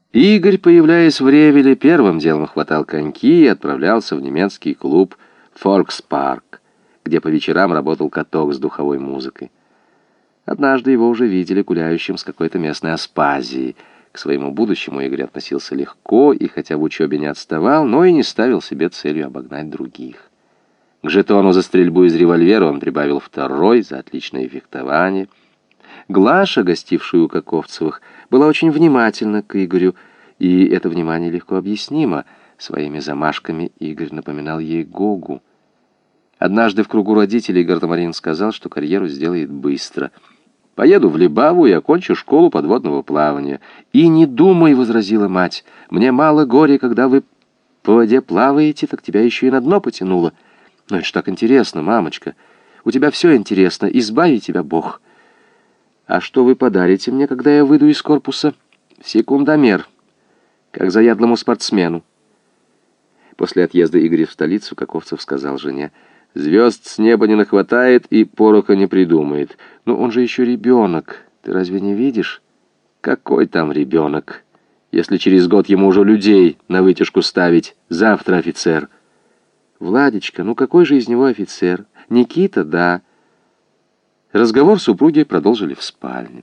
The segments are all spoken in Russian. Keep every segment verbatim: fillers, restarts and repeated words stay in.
Игорь, появляясь в Ревеле, первым делом хватал коньки и отправлялся в немецкий клуб «Фолкспарк», где по вечерам работал каток с духовой музыкой. Однажды его уже видели гуляющим с какой-то местной Аспазией. К своему будущему Игорь относился легко и, хотя в учебе не отставал, но и не ставил себе целью обогнать других. К жетону за стрельбу из револьвера он прибавил второй за отличное фехтование. Глаша, гостившая у Каковцевых, была очень внимательна к Игорю, и это внимание легко объяснимо. Своими замашками Игорь напоминал ей Гогу. Однажды в кругу родителей Гардемарин сказал, что карьеру сделает быстро. «Поеду в Либаву и окончу школу подводного плавания». «И не думай», — возразила мать, — «мне мало горя, когда вы по воде плаваете, так тебя еще и на дно потянуло». «Ну это ж так интересно, мамочка. У тебя все интересно, избави тебя Бог». «А что вы подарите мне, когда я выйду из корпуса?» «Секундомер, как заядлому спортсмену». После отъезда Игоря в столицу Каковцев сказал жене: «Звезд с неба не нахватает и пороха не придумает. Но он же еще ребенок, ты разве не видишь?» «Какой там ребенок, если через год ему уже людей на вытяжку ставить? Завтра офицер». «Владечка, ну какой же из него офицер? Никита, да». Разговор супруги продолжили в спальне.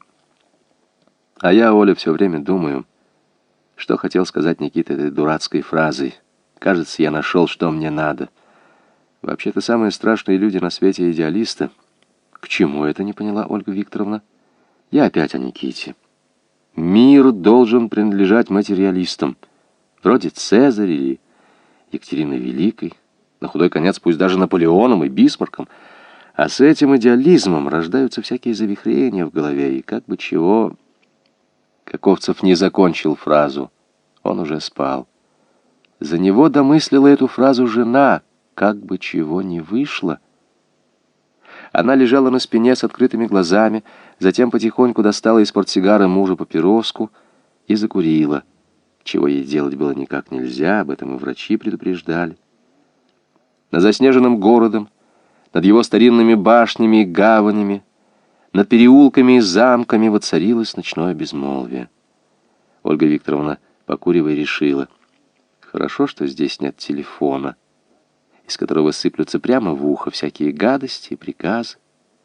А я, Оля, все время думаю, что хотел сказать Никита этой дурацкой фразой. Кажется, я нашел, что мне надо. Вообще-то самые страшные люди на свете идеалисты. К чему это, не поняла Ольга Викторовна? Я опять о Никите. Мир должен принадлежать материалистам, вроде Цезаря или Екатерины Великой, на худой конец пусть даже Наполеоном и Бисмарком. А с этим идеализмом рождаются всякие завихрения в голове, и как бы чего... Каковцев не закончил фразу. Он уже спал. За него домыслила эту фразу жена, как бы чего не вышло. Она лежала на спине с открытыми глазами, затем потихоньку достала из портсигара мужа папироску и закурила, чего ей делать было никак нельзя, об этом и врачи предупреждали. Над заснеженным городом, над его старинными башнями и гаванями, над переулками и замками воцарилось ночное безмолвие. Ольга Викторовна, покуривая, решила: хорошо, что здесь нет телефона, из которого сыплются прямо в ухо всякие гадости и приказы.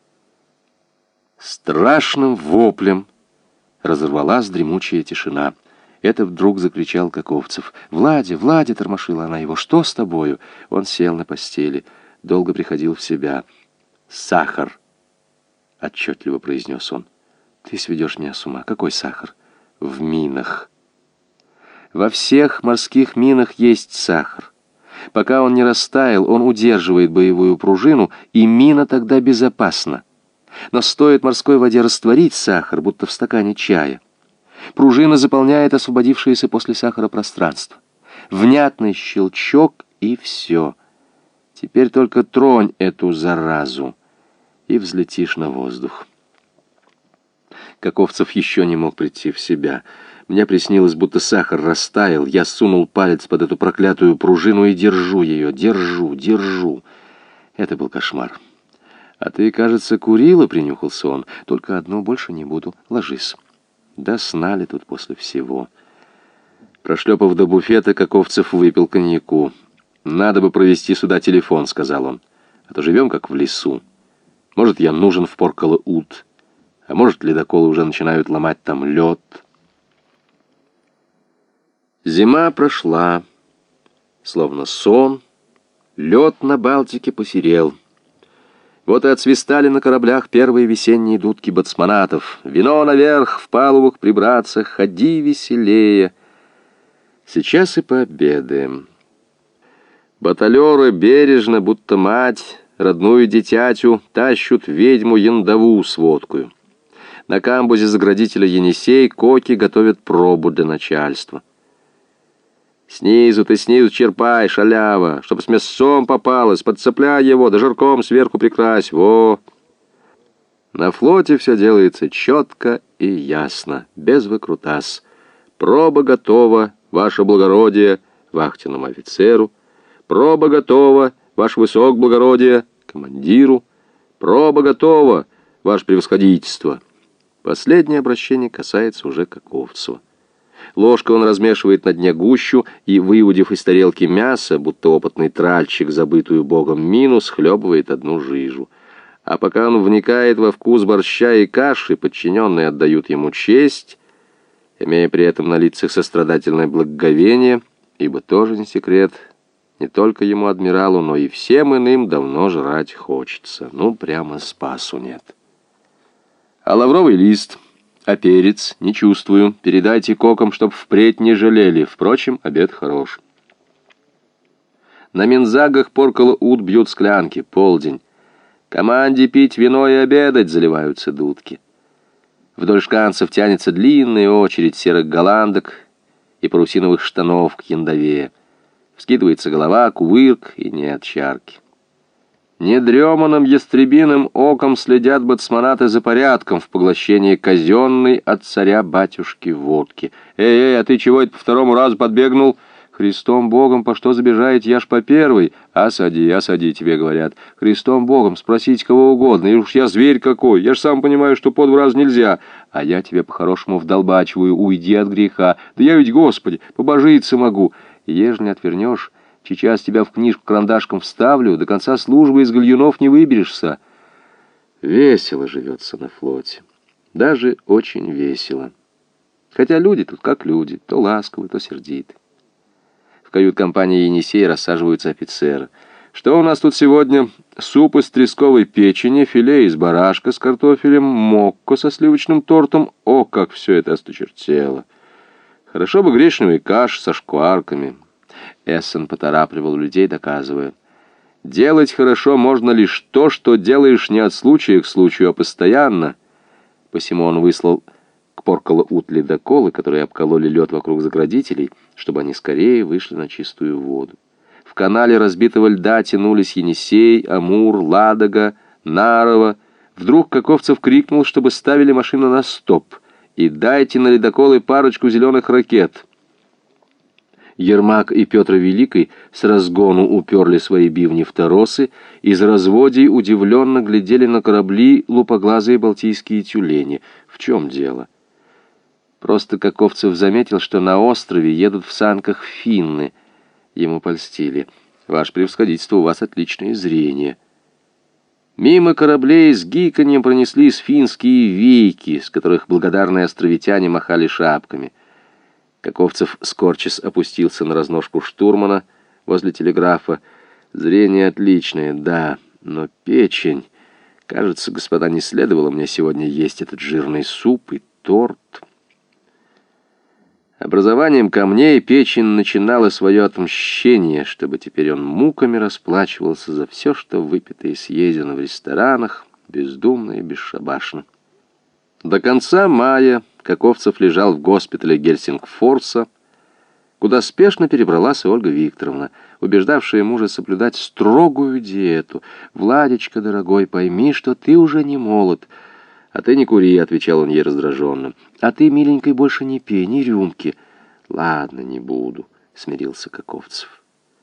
Страшным воплем разорвалась дремучая тишина. Это вдруг закричал Каковцев. «Владя, Владя!» — тормошила она его. «Что с тобою?» Он сел на постели, долго приходил в себя. «Сахар!» — отчетливо произнес он. «Ты сведешь меня с ума. Какой сахар?» «В минах. Во всех морских минах есть сахар. Пока он не растаял, он удерживает боевую пружину, и мина тогда безопасна. Но стоит морской воде растворить сахар, будто в стакане чая, пружина заполняет освободившееся после сахара пространство. Внятный щелчок, и все. Теперь только тронь эту заразу, и взлетишь на воздух». Каковцев еще не мог прийти в себя. Мне приснилось, будто сахар растаял. Я сунул палец под эту проклятую пружину и держу ее, держу, держу. Это был кошмар. «А ты, кажется, курила?» — принюхался он. «Только одну, больше не буду. Ложись». Да сна ли тут после всего? Прошлепав до буфета, Каковцев выпил коньяку. «Надо бы провести сюда телефон», — сказал он. «А то живем как в лесу. Может, я нужен в Поркало-Ут, а может, ледоколы уже начинают ломать там лед». Зима прошла, словно сон. Лед на Балтике посерел. Вот и отсвистали на кораблях первые весенние дудки боцманатов. «Вино наверх, в палубах прибраться, ходи веселее». Сейчас и пообедаем. Баталеры бережно, будто мать, родную дитятю, тащут ведьму яндову с водкою. На камбузе заградителя Енисей коки готовят пробу для начальства. «Снизу ты, снизу черпай, шалява, чтоб с мясом попалось, подцепляй его, да жирком сверху прикрась, во!» На флоте все делается четко и ясно, без выкрутас. «Проба готова, ваше благородие», вахтенному офицеру. «Проба готова, ваше высокоблагородие», командиру. «Проба готова, ваше превосходительство». Последнее обращение касается уже Каковцева. Ложкой он размешивает на дне гущу и, выудив из тарелки мясо, будто опытный тральщик, забытую богом мину, схлебывает одну жижу. А пока он вникает во вкус борща и каши, подчиненные отдают ему честь, имея при этом на лицах сострадательное благоговение, ибо тоже не секрет, не только ему, адмиралу, но и всем иным давно жрать хочется. Ну, прямо спасу нет. А лавровый лист... А перец не чувствую. Передайте кокам, чтоб впредь не жалели. Впрочем, обед хорош. На мензагах Поркало ут бьют склянки. Полдень. Команде пить вино и обедать, заливаются дудки. Вдоль шканцев тянется длинная очередь серых голландок и парусиновых штанов к яндове. Вскидывается голова, кувырк и нет чарки. Недреманным ястребиным оком следят бацманаты за порядком в поглощении казенной от царя-батюшки водки. «Эй, эй, а ты чего это по второму разу подбегнул? Христом Богом, по что забежаете? Я ж по первой. Осади, осади, тебе говорят. Христом Богом, спросите кого угодно. И уж я зверь какой. Я ж сам понимаю, что по два раза нельзя. А я тебе по-хорошему вдолбачиваю. Уйди от греха. Да я ведь, Господи, побожиться могу. Ежели не отвернешь... Сейчас тебя в книжку карандашком вставлю, до конца службы из гальюнов не выберешься. Весело живется на флоте. Даже очень весело. Хотя люди тут как люди, то ласковы, то сердиты. В кают-компании Енисей рассаживаются офицеры. Что у нас тут сегодня? Суп из тресковой печени, филе из барашка с картофелем, мокко со сливочным тортом. О, как все это осточертело! Хорошо бы гречневый каш со шкварками. Эссен поторапливал людей, доказывая: делать хорошо можно лишь то, что делаешь не от случая к случаю, а постоянно. Посему он выслал к Поркало ут ледоколы, которые обкололи лед вокруг заградителей, чтобы они скорее вышли на чистую воду. В канале разбитого льда тянулись Енисей, Амур, Ладога, Нарова. Вдруг Каковцев крикнул, чтобы ставили машину на стоп, и дайте на ледоколы парочку зеленых ракет. Ермак и Петр Великий с разгону уперли свои бивни в торосы, из разводий удивленно глядели на корабли лупоглазые балтийские тюлени. В чем дело? Просто Каковцев заметил, что на острове едут в санках финны. Ему польстили: «Ваше превосходительство, у вас отличное зрение». Мимо кораблей с гиканьем пронеслись финские вейки, с которых благодарные островитяне махали шапками. Каковцев, скорчась, опустился на разножку штурмана возле телеграфа. Зрение отличное, да, но печень... Кажется, господа, не следовало мне сегодня есть этот жирный суп и торт. Образованием камней печень начинала свое отмщение, чтобы теперь он муками расплачивался за все, что выпито и съедено в ресторанах, бездумно и бесшабашно. До конца мая Каковцев лежал в госпитале Гельсингфорса, куда спешно перебралась и Ольга Викторовна, убеждавшая мужа соблюдать строгую диету. «Владечка, дорогой, пойми, что ты уже не молод». «А ты не кури», — отвечал он ей раздраженно. «А ты, миленькой, больше не пей, ни рюмки». «Ладно, не буду», — смирился Каковцев.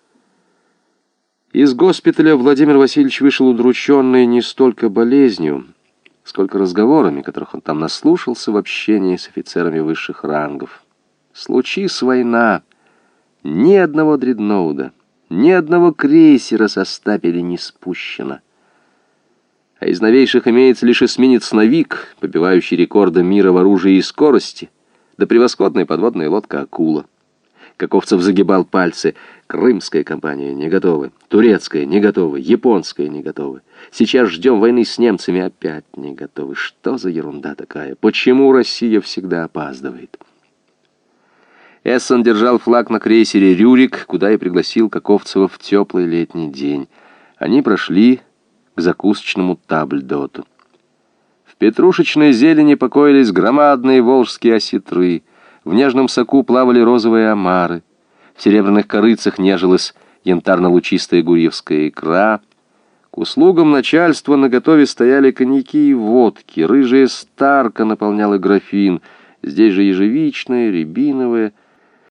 Из госпиталя Владимир Васильевич вышел удрученный не столько болезнью, сколько разговорами, которых он там наслушался в общении с офицерами высших рангов. Случись война, ни одного дредноуда, ни одного крейсера со стапеля не спущено. А из новейших имеется лишь эсминец «Новик», побивающий рекорды мира в оружии и скорости, да превосходная подводная лодка «Акула». Каковцев загибал пальцы. Крымская компания не готова, турецкая не готова, японская не готова. Сейчас ждем войны с немцами, опять не готовы. Что за ерунда такая? Почему Россия всегда опаздывает? Эссен держал флаг на крейсере «Рюрик», куда и пригласил Каковцева в теплый летний день. Они прошли к закусочному табльдоту. В петрушечной зелени покоились громадные волжские осетры. В нежном соку плавали розовые омары. В серебряных корыцах нежилась янтарно-лучистая гурьевская икра. К услугам начальства наготове стояли коньяки и водки. Рыжая старка наполняла графин. Здесь же ежевичная, рябиновая,